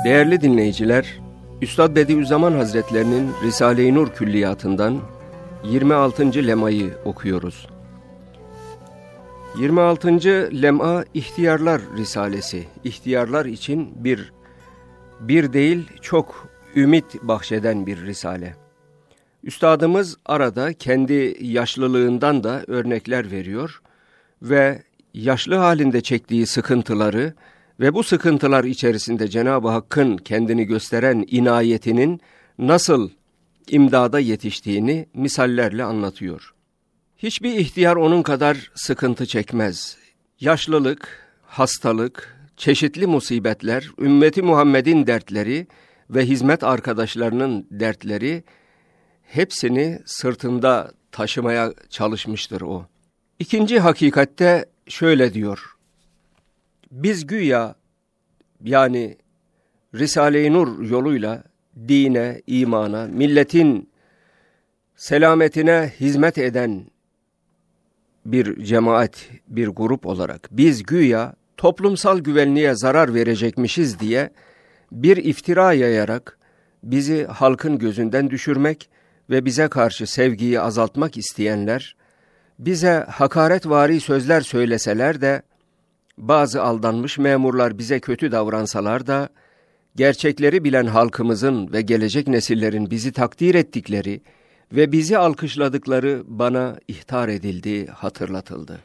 Değerli dinleyiciler, Üstad Bediüzzaman Hazretlerinin Risale-i Nur Külliyatı'ndan 26. lemayı okuyoruz. 26. lema İhtiyarlar Risalesi. İhtiyarlar için bir değil çok ümit bahşeden bir risale. Üstadımız arada kendi yaşlılığından da örnekler veriyor ve yaşlı halinde çektiği sıkıntıları ve bu sıkıntılar içerisinde Cenab-ı Hakk'ın kendini gösteren inayetinin nasıl imdada yetiştiğini misallerle anlatıyor. Hiçbir ihtiyar onun kadar sıkıntı çekmez. Yaşlılık, hastalık, çeşitli musibetler, ümmeti Muhammed'in dertleri ve hizmet arkadaşlarının dertleri hepsini sırtında taşımaya çalışmıştır o. İkinci hakikatte şöyle diyor. Biz güya yani Risale-i Nur yoluyla dine, imana, milletin selametine hizmet eden bir cemaat, bir grup olarak biz güya toplumsal güvenliğe zarar verecekmişiz diye bir iftira yayarak bizi halkın gözünden düşürmek ve bize karşı sevgiyi azaltmak isteyenler, bize hakaretvari sözler söyleseler de, bazı aldanmış memurlar bize kötü davransalar da, gerçekleri bilen halkımızın ve gelecek nesillerin bizi takdir ettikleri ve bizi alkışladıkları bana ihtar edildi, hatırlatıldı.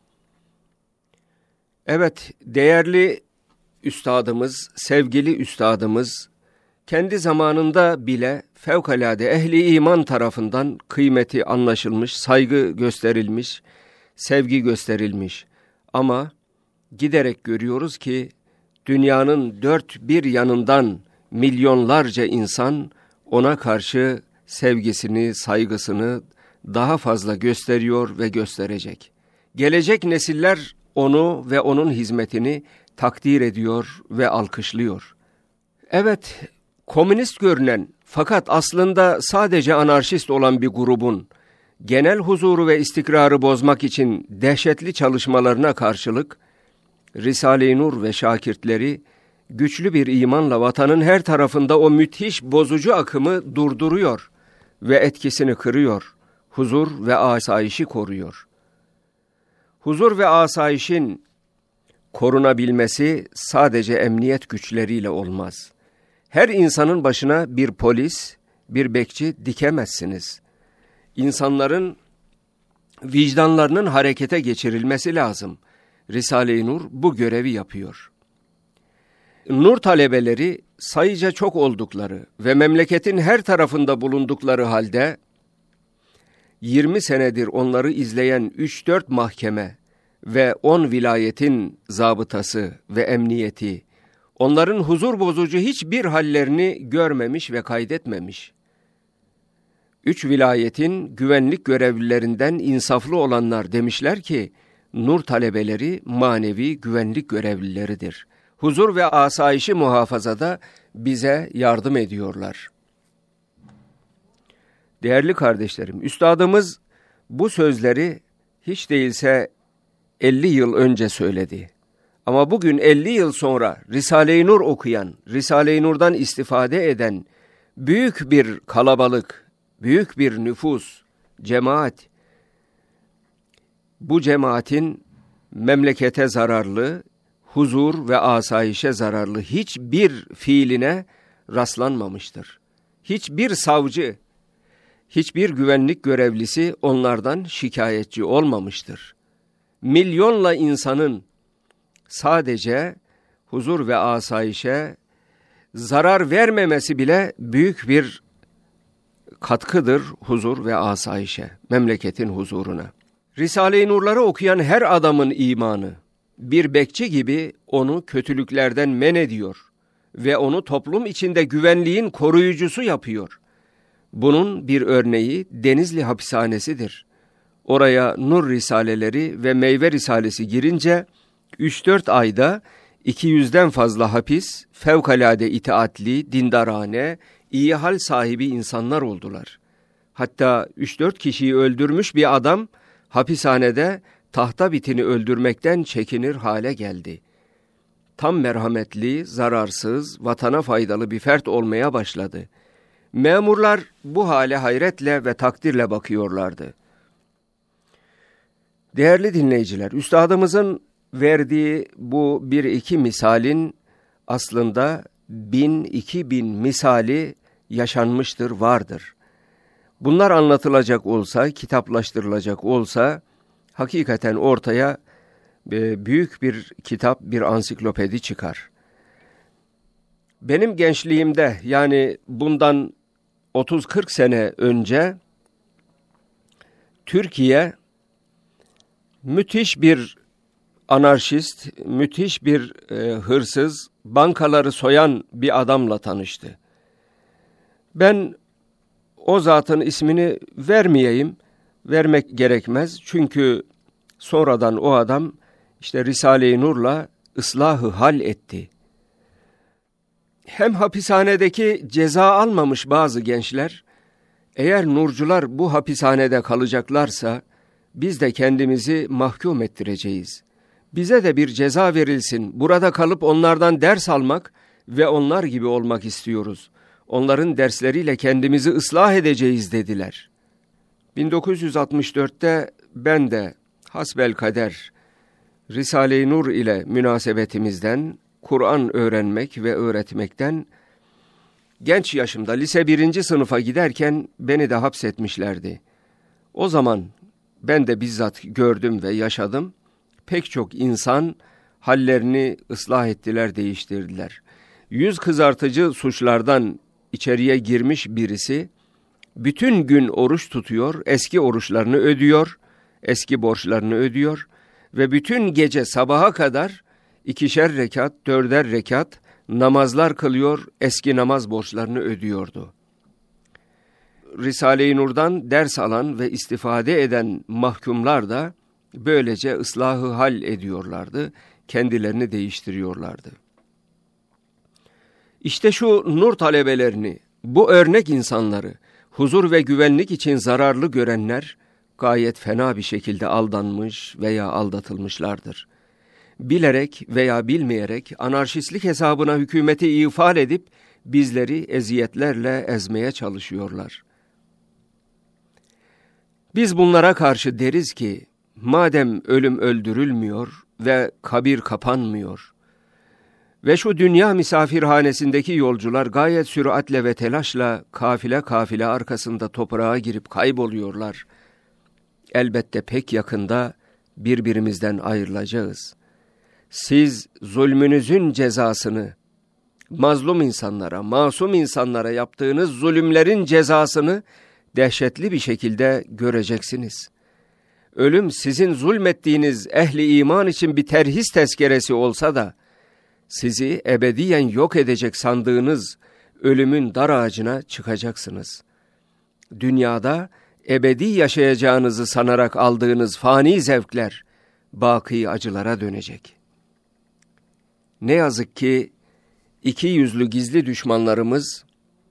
Evet, değerli üstadımız, sevgili üstadımız, kendi zamanında bile fevkalade ehli iman tarafından kıymeti anlaşılmış, saygı gösterilmiş, sevgi gösterilmiş. Ama giderek görüyoruz ki dünyanın dört bir yanından milyonlarca insan ona karşı sevgisini, saygısını daha fazla gösteriyor ve gösterecek. Gelecek nesiller onu ve onun hizmetini takdir ediyor ve alkışlıyor. Evet, komünist görünen fakat aslında sadece anarşist olan bir grubun genel huzuru ve istikrarı bozmak için dehşetli çalışmalarına karşılık, Risale-i Nur ve şakirtleri güçlü bir imanla vatanın her tarafında o müthiş bozucu akımı durduruyor ve etkisini kırıyor, huzur ve asayişi koruyor. Huzur ve asayişin korunabilmesi sadece emniyet güçleriyle olmaz. Her insanın başına bir polis, bir bekçi dikemezsiniz. İnsanların vicdanlarının harekete geçirilmesi lazım. Risale-i Nur bu görevi yapıyor. Nur talebeleri sayıca çok oldukları ve memleketin her tarafında bulundukları halde 20 senedir onları izleyen 3-4 mahkeme ve 10 vilayetin zabıtası ve emniyeti onların huzur bozucu hiçbir hallerini görmemiş ve kaydetmemiş. 3 vilayetin güvenlik görevlilerinden insaflı olanlar demişler ki, Nur talebeleri manevi güvenlik görevlileridir. Huzur ve asayişi muhafazada bize yardım ediyorlar. Değerli kardeşlerim, üstadımız bu sözleri hiç değilse 50 yıl önce söyledi. Ama bugün 50 yıl sonra Risale-i Nur okuyan, Risale-i Nur'dan istifade eden büyük bir kalabalık, büyük bir nüfus, cemaat, bu cemaatin memlekete zararlı, huzur ve asayişe zararlı hiçbir fiiline rastlanmamıştır. Hiçbir savcı, hiçbir güvenlik görevlisi onlardan şikayetçi olmamıştır. Milyonla insanın sadece huzur ve asayişe zarar vermemesi bile büyük bir katkıdır huzur ve asayişe, memleketin huzuruna. Risale-i Nur'ları okuyan her adamın imanı bir bekçi gibi onu kötülüklerden men ediyor ve onu toplum içinde güvenliğin koruyucusu yapıyor. Bunun bir örneği Denizli hapishanesidir. Oraya Nur Risaleleri ve Meyve Risalesi girince 3-4 ayda 200'den fazla hapis, fevkalade itaatli, dindarane, iyi hal sahibi insanlar oldular. Hatta 3-4 kişiyi öldürmüş bir adam hapishanede tahta bitini öldürmekten çekinir hale geldi. tam merhametli, zararsız, vatana faydalı bir fert olmaya başladı. Memurlar bu hale hayretle ve takdirle bakıyorlardı. Değerli dinleyiciler, üstadımızın verdiği bu 1-2 misalin aslında 1000-2000 misali yaşanmıştır, vardır. Bunlar anlatılacak olsa, kitaplaştırılacak olsa hakikaten ortaya büyük bir kitap, bir ansiklopedi çıkar. Benim gençliğimde, yani bundan 30-40 sene önce Türkiye müthiş bir anarşist, müthiş bir hırsız, bankaları soyan bir adamla tanıştı. Ben o zatın ismini vermeyeyim, vermek gerekmez. Çünkü sonradan o adam işte Risale-i Nur'la ıslahı hal etti. Hem hapishanedeki ceza almamış bazı gençler, eğer nurcular bu hapishanede kalacaklarsa biz de kendimizi mahkum ettireceğiz. Bize de bir ceza verilsin, burada kalıp onlardan ders almak ve onlar gibi olmak istiyoruz. Onların dersleriyle kendimizi ıslah edeceğiz dediler. 1964'te ben de hasbelkader Risale-i Nur ile münasebetimizden, Kur'an öğrenmek ve öğretmekten, genç yaşımda lise 1. sınıfa giderken beni de hapsetmişlerdi. O zaman ben de bizzat gördüm ve yaşadım. Pek çok insan hallerini ıslah ettiler, değiştirdiler. Yüz kızartıcı suçlardan içeriye girmiş birisi, bütün gün oruç tutuyor, eski oruçlarını ödüyor, eski borçlarını ödüyor ve bütün gece sabaha kadar 2'şer rekat, 4'er rekat namazlar kılıyor, eski namaz borçlarını ödüyordu. Risale-i Nur'dan ders alan ve istifade eden mahkumlar da böylece ıslahı hal ediyorlardı, kendilerini değiştiriyorlardı. İşte şu nur talebelerini, bu örnek insanları, huzur ve güvenlik için zararlı görenler, gayet fena bir şekilde aldanmış veya aldatılmışlardır. Bilerek veya bilmeyerek anarşistlik hesabına hükümeti ifade edip bizleri eziyetlerle ezmeye çalışıyorlar. Biz bunlara karşı deriz ki, madem ölüm öldürülmüyor ve kabir kapanmıyor ve şu dünya misafirhanesindeki yolcular gayet süratle ve telaşla kafile kafile arkasında toprağa girip kayboluyorlar, elbette pek yakında birbirimizden ayrılacağız. Siz zulmünüzün cezasını, mazlum insanlara, masum insanlara yaptığınız zulümlerin cezasını dehşetli bir şekilde göreceksiniz. Ölüm sizin zulmettiğiniz ehli iman için bir terhis tezkeresi olsa da, sizi ebediyen yok edecek sandığınız ölümün dar ağacına çıkacaksınız. Dünyada ebedi yaşayacağınızı sanarak aldığınız fani zevkler, baki acılara dönecek. Ne yazık ki iki yüzlü gizli düşmanlarımız,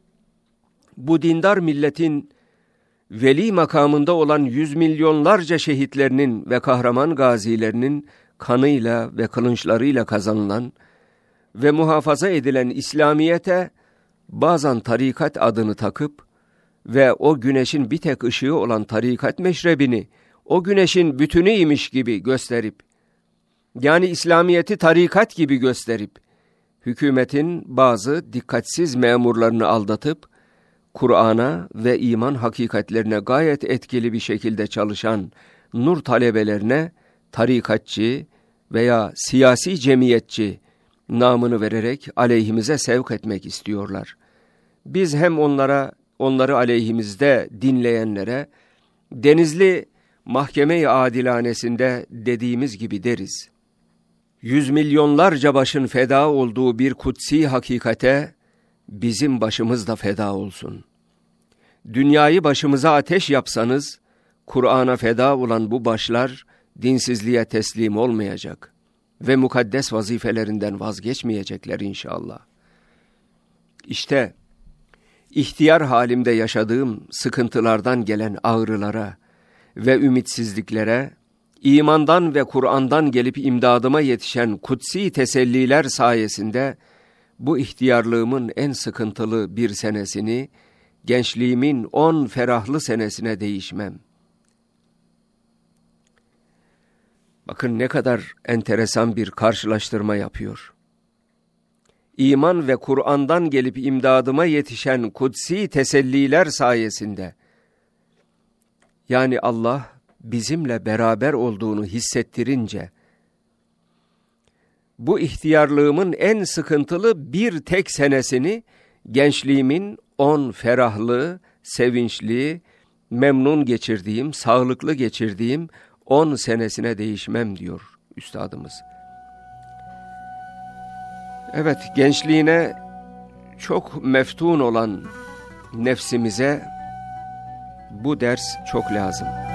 bu dindar milletin veli makamında olan yüz milyonlarca şehitlerinin ve kahraman gazilerinin kanıyla ve kılınçlarıyla kazanılan ve muhafaza edilen İslamiyet'e bazen tarikat adını takıp ve o güneşin bir tek ışığı olan tarikat meşrebini o güneşin bütünüymiş gibi gösterip, yani İslamiyet'i tarikat gibi gösterip, hükümetin bazı dikkatsiz memurlarını aldatıp, Kur'an'a ve iman hakikatlerine gayet etkili bir şekilde çalışan nur talebelerine tarikatçı veya siyasi cemiyetçi namını vererek aleyhimize sevk etmek istiyorlar. Biz hem onları aleyhimizde dinleyenlere Denizli Mahkeme-i Adilanesinde dediğimiz gibi deriz. Yüz milyonlarca başın feda olduğu bir kutsi hakikate bizim başımız da feda olsun. Dünyayı başımıza ateş yapsanız, Kur'an'a feda olan bu başlar dinsizliğe teslim olmayacak ve mukaddes vazifelerinden vazgeçmeyecekler inşallah. İşte ihtiyar halimde yaşadığım sıkıntılardan gelen ağrılara ve ümitsizliklere imandan ve Kur'an'dan gelip imdadıma yetişen kutsi teselliler sayesinde bu ihtiyarlığımın en sıkıntılı bir senesini gençliğimin 10 ferahlı senesine değişmem. Bakın ne kadar enteresan bir karşılaştırma yapıyor. İman ve Kur'an'dan gelip imdadıma yetişen kutsi teselliler sayesinde, yani Allah bizimle beraber olduğunu hissettirince, bu ihtiyarlığımın en sıkıntılı bir tek senesini gençliğimin 10 ferahlı, sevinçli, memnun geçirdiğim, sağlıklı geçirdiğim 10 senesine değişmem diyor üstadımız. Evet, gençliğine çok meftun olan nefsimize bu ders çok lazım.